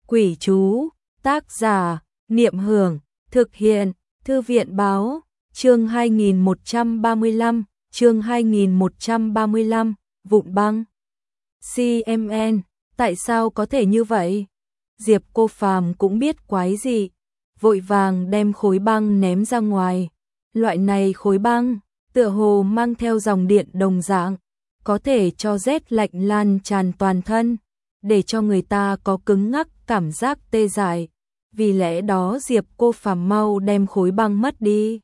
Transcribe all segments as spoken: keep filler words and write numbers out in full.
Quỷ chú, tác giả, Niệm Hưởng, thực hiện, Thư viện báo, chương hai nghìn một trăm ba mươi lăm, chương hai nghìn một trăm ba mươi lăm, vụn băng. xê em en, tại sao có thể như vậy? Diệp Cô Phàm cũng biết quái gì, vội vàng đem khối băng ném ra ngoài. Loại này khối băng, tựa hồ mang theo dòng điện đồng dạng, có thể cho rét lạnh lan tràn toàn thân, để cho người ta có cứng ngắc cảm giác tê dại. Vì lẽ đó Diệp Cô Phàm mau đem khối băng mất đi.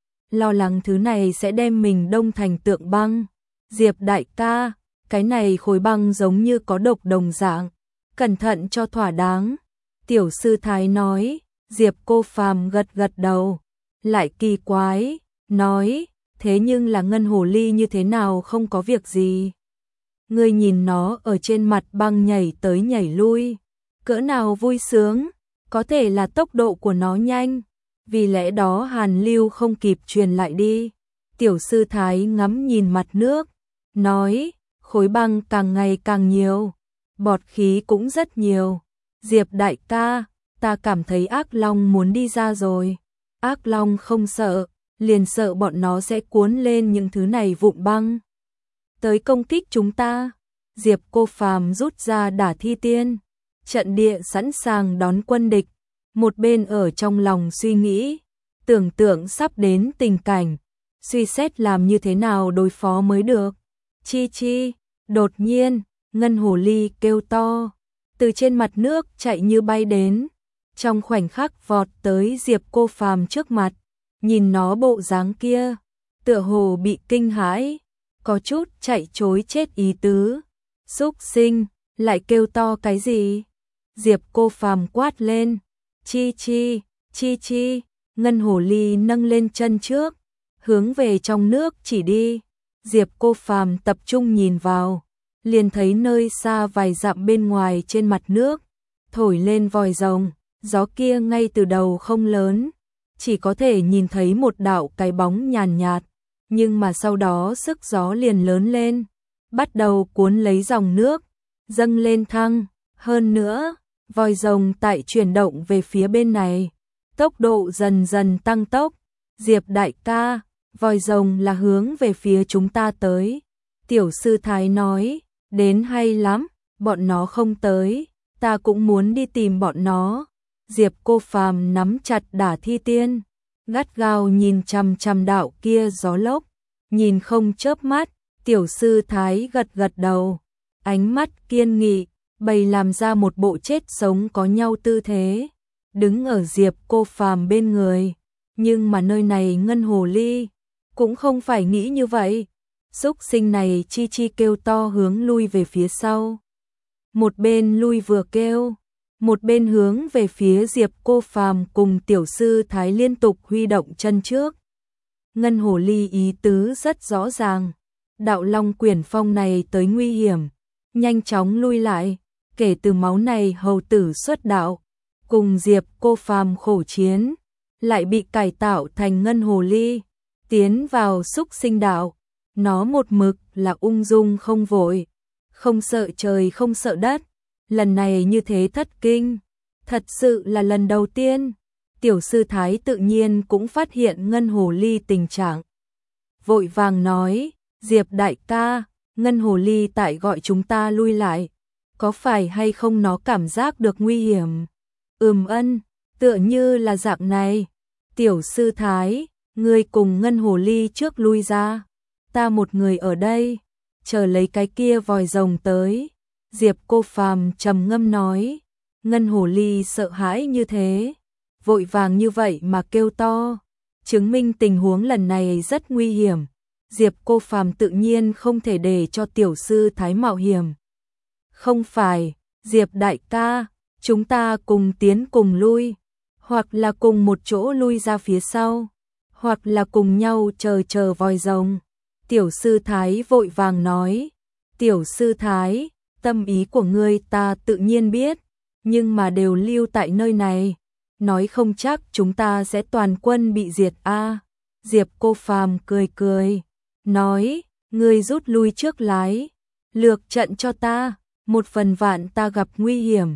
Lo lắng thứ này sẽ đem mình đông thành tượng băng. Diệp đại ca, cái này khối băng giống như có độc đồng dạng, cẩn thận cho thỏa đáng. Tiểu sư thái nói. Diệp Cô Phàm gật gật đầu, lại kỳ quái, nói, thế nhưng là ngân hồ ly như thế nào không có việc gì. Ngươi nhìn nó ở trên mặt băng nhảy tới nhảy lui, cỡ nào vui sướng, có thể là tốc độ của nó nhanh, vì lẽ đó hàn lưu không kịp truyền lại đi. Tiểu sư thái ngắm nhìn mặt nước, nói, khối băng càng ngày càng nhiều, bọt khí cũng rất nhiều. Diệp đại ca, ta cảm thấy ác long muốn đi ra rồi. Ác long không sợ, liền sợ bọn nó sẽ cuốn lên những thứ này vụn băng tới công kích chúng ta. Diệp Cô Phàm rút ra Đả Thi Tiên, trận địa sẵn sàng đón quân địch, một bên ở trong lòng suy nghĩ, tưởng tượng sắp đến tình cảnh, suy xét làm như thế nào đối phó mới được. Chi chi, đột nhiên, ngân hồ ly kêu to, từ trên mặt nước chạy như bay đến, trong khoảnh khắc vọt tới Diệp Cô Phàm trước mặt. Nhìn nó bộ dáng kia, tựa hồ bị kinh hãi, có chút chạy trối chết ý tứ. Súc sinh, lại kêu to cái gì? Diệp Cô Phàm quát lên. Chi chi, chi chi, ngân hồ ly nâng lên chân trước, hướng về trong nước chỉ đi. Diệp Cô Phàm tập trung nhìn vào, liền thấy nơi xa vài dặm bên ngoài trên mặt nước, thổi lên vòi rồng, gió kia ngay từ đầu không lớn, chỉ có thể nhìn thấy một đạo cái bóng nhàn nhạt, nhưng mà sau đó sức gió liền lớn lên, bắt đầu cuốn lấy dòng nước, dâng lên thăng, hơn nữa, vòi rồng tại chuyển động về phía bên này, tốc độ dần dần tăng tốc. Diệp đại ca, vòi rồng là hướng về phía chúng ta tới. Tiểu sư thái nói, đến hay lắm, bọn nó không tới, ta cũng muốn đi tìm bọn nó. Diệp Cô Phàm nắm chặt Đả Thi Tiên, gắt gao nhìn chằm chằm đạo kia gió lốc, nhìn không chớp mắt. Tiểu sư thái gật gật đầu, ánh mắt kiên nghị, bày làm ra một bộ chết sống có nhau tư thế, đứng ở Diệp Cô Phàm bên người. Nhưng mà nơi này ngân hồ ly cũng không phải nghĩ như vậy. Súc sinh này chi chi kêu to hướng lui về phía sau, một bên lui vừa kêu, một bên hướng về phía Diệp Cô Phàm cùng tiểu sư thái liên tục huy động chân trước. Ngân hồ ly ý tứ rất rõ ràng, đạo long quyển phong này tới nguy hiểm, nhanh chóng lui lại. Kể từ máu này hầu tử xuất đạo, cùng Diệp Cô Phàm khổ chiến, lại bị cải tạo thành ngân hồ ly, tiến vào súc sinh đạo. Nó một mực là ung dung không vội, không sợ trời không sợ đất. Lần này như thế thất kinh, thật sự là lần đầu tiên. Tiểu sư thái tự nhiên cũng phát hiện ngân hồ ly tình trạng, vội vàng nói, Diệp đại ca, ngân hồ ly tại gọi chúng ta lui lại, có phải hay không nó cảm giác được nguy hiểm? Ừm ân, tựa như là dạng này. Tiểu sư thái, ngươi cùng ngân hồ ly trước lui ra, ta một người ở đây, chờ lấy cái kia vòi rồng tới. Diệp Cô Phàm trầm ngâm nói. Ngân hồ ly sợ hãi như thế, vội vàng như vậy mà kêu to, chứng minh tình huống lần này rất nguy hiểm. Diệp Cô Phàm tự nhiên không thể để cho tiểu sư thái mạo hiểm. Không phải, Diệp đại ca, chúng ta cùng tiến cùng lui, hoặc là cùng một chỗ lui ra phía sau, hoặc là cùng nhau chờ chờ vòi rồng. Tiểu sư thái vội vàng nói. Tiểu sư thái, tâm ý của ngươi ta tự nhiên biết, nhưng mà đều lưu tại nơi này, nói không chắc chúng ta sẽ toàn quân bị diệt a. À. Diệp Cô Phàm cười cười, nói, ngươi rút lui trước lái, lược trận cho ta, một phần vạn ta gặp nguy hiểm,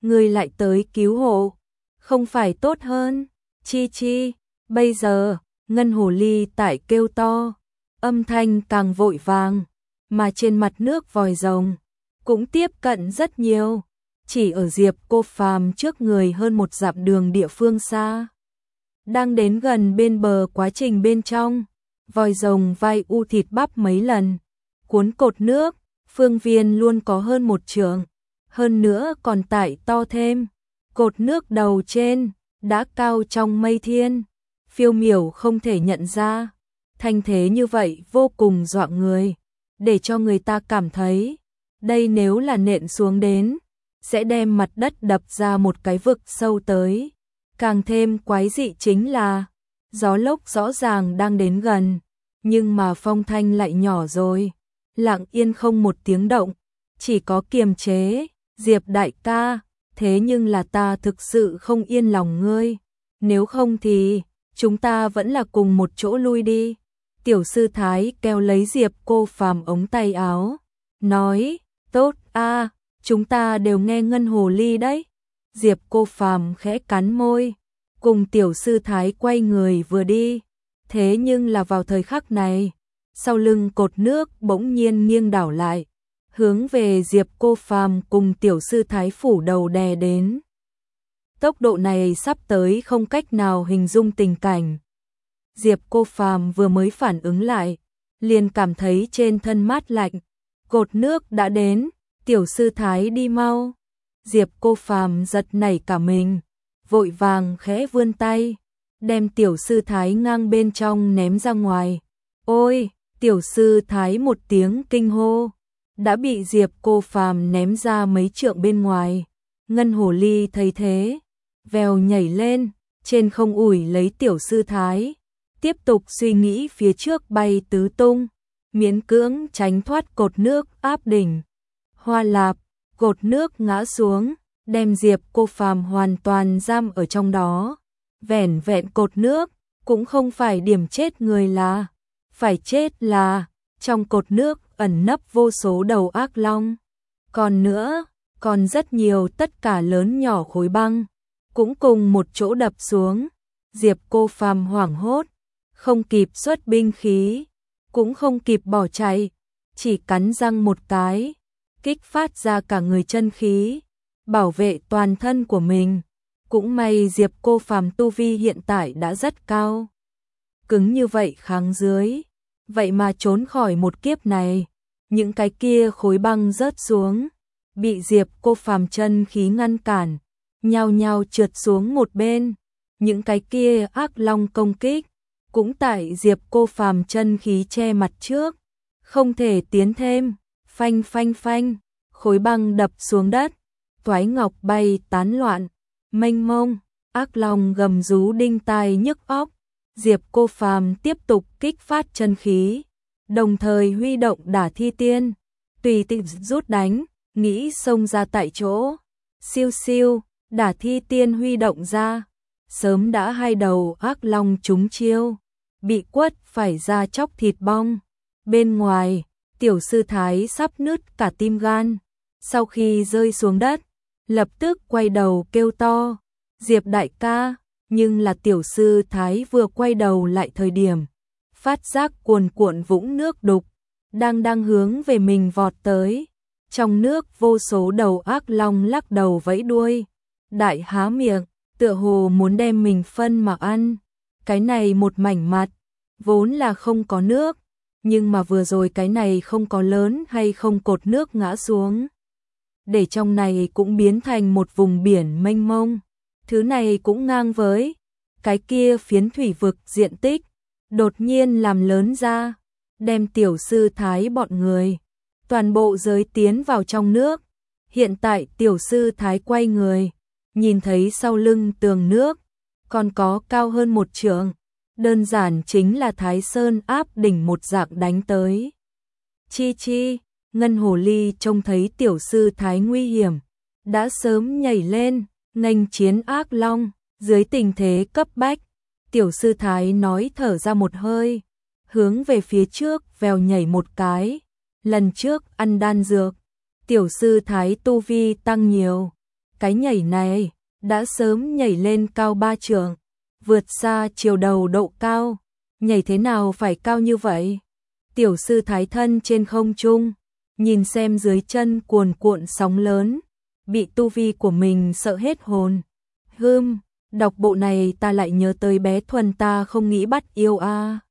ngươi lại tới cứu hộ, không phải tốt hơn? Chi chi, bây giờ, ngân hồ ly tại kêu to, âm thanh càng vội vàng, mà trên mặt nước vòi rồng cũng tiếp cận rất nhiều, chỉ ở Diệp Cô Phàm trước người hơn một dặm đường địa phương xa. Đang đến gần bên bờ quá trình bên trong, vòi rồng vai u thịt bắp mấy lần, cuốn cột nước, phương viên luôn có hơn một trượng, hơn nữa còn tải to thêm, cột nước đầu trên, đã cao trong mây thiên, phiêu miểu không thể nhận ra, thanh thế như vậy vô cùng dọa người, để cho người ta cảm thấy, đây nếu là nện xuống đến, sẽ đem mặt đất đập ra một cái vực sâu tới. Càng thêm quái dị chính là, gió lốc rõ ràng đang đến gần, nhưng mà phong thanh lại nhỏ rồi, lặng yên không một tiếng động, chỉ có kiềm chế, Diệp đại ca, thế nhưng là ta thực sự không yên lòng ngươi, nếu không thì, chúng ta vẫn là cùng một chỗ lui đi. Tiểu sư thái kéo lấy Diệp Cô Phàm ống tay áo, nói, tốt a, chúng ta đều nghe ngân hồ ly đấy. Diệp Cô Phàm khẽ cắn môi, cùng tiểu sư thái quay người vừa đi, thế nhưng là vào thời khắc này, sau lưng cột nước bỗng nhiên nghiêng đảo lại, hướng về Diệp Cô Phàm cùng tiểu sư thái phủ đầu đè đến. Tốc độ này sắp tới không cách nào hình dung tình cảnh. Diệp Cô Phàm vừa mới phản ứng lại, liền cảm thấy trên thân mát lạnh, cột nước đã đến, tiểu sư thái đi mau. Diệp Cô Phàm giật nảy cả mình, vội vàng khẽ vươn tay, đem tiểu sư thái ngang bên trong ném ra ngoài. Ôi, tiểu sư thái một tiếng kinh hô, đã bị Diệp Cô Phàm ném ra mấy trượng bên ngoài. Ngân hồ ly thấy thế, vèo nhảy lên, trên không ủi lấy tiểu sư thái, tiếp tục suy nghĩ phía trước bay tứ tung, miễn cưỡng tránh thoát cột nước áp đỉnh. Hoa lạp, cột nước ngã xuống, đem Diệp Cô Phàm hoàn toàn giam ở trong đó. Vẻn vẹn cột nước, cũng không phải điểm chết người là, phải chết là, trong cột nước ẩn nấp vô số đầu ác long. Còn nữa, còn rất nhiều tất cả lớn nhỏ khối băng, cũng cùng một chỗ đập xuống. Diệp Cô Phàm hoảng hốt, không kịp xuất binh khí, cũng không kịp bỏ chạy, chỉ cắn răng một cái, kích phát ra cả người chân khí, bảo vệ toàn thân của mình. Cũng may Diệp Cô Phàm tu vi hiện tại đã rất cao, cứng như vậy kháng dưới, vậy mà trốn khỏi một kiếp này. Những cái kia khối băng rớt xuống, bị Diệp Cô Phàm chân khí ngăn cản, nhao nhao trượt xuống một bên. Những cái kia ác long công kích, cũng tại Diệp Cô Phàm chân khí che mặt trước, không thể tiến thêm. Phanh phanh phanh, khối băng đập xuống đất, toái ngọc bay tán loạn, mênh mông, ác long gầm rú đinh tai nhức óc. Diệp Cô Phàm tiếp tục kích phát chân khí, đồng thời huy động Đả Thi Tiên, tùy tiện rút đánh, nghĩ xông ra tại chỗ. Siêu siêu, Đả Thi Tiên huy động ra, sớm đã hai đầu ác long trúng chiêu, bị quất phải ra chóc thịt bong. Bên ngoài, tiểu sư thái sắp nứt cả tim gan, sau khi rơi xuống đất, lập tức quay đầu kêu to, Diệp đại ca. Nhưng là tiểu sư thái vừa quay đầu lại thời điểm, phát giác cuồn cuộn vũng nước đục, đang đang hướng về mình vọt tới. Trong nước vô số đầu ác long lắc đầu vẫy đuôi, đại há miệng, tựa hồ muốn đem mình phân mà ăn. Cái này một mảnh mặt, vốn là không có nước, nhưng mà vừa rồi cái này không có lớn hay không cột nước ngã xuống, để trong này cũng biến thành một vùng biển mênh mông. Thứ này cũng ngang với cái kia phiến thủy vực diện tích, đột nhiên làm lớn ra, đem tiểu sư thái bọn người, toàn bộ giới tiến vào trong nước. Hiện tại tiểu sư thái quay người, nhìn thấy sau lưng tường nước, còn có cao hơn một trượng, đơn giản chính là Thái Sơn áp đỉnh một dạng đánh tới. Chi chi, ngân hồ ly trông thấy tiểu sư thái nguy hiểm, đã sớm nhảy lên, nghênh chiến ác long. Dưới tình thế cấp bách, tiểu sư thái nói thở ra một hơi, hướng về phía trước vèo nhảy một cái. Lần trước ăn đan dược, tiểu sư thái tu vi tăng nhiều, cái nhảy này đã sớm nhảy lên cao ba trượng, vượt xa chiều đầu độ cao, nhảy thế nào phải cao như vậy? Tiểu sư thái thân trên không trung, nhìn xem dưới chân cuồn cuộn sóng lớn, bị tu vi của mình sợ hết hồn. Hưm, đọc bộ này ta lại nhớ tới bé Thuần ta không nghĩ bắt yêu a. À.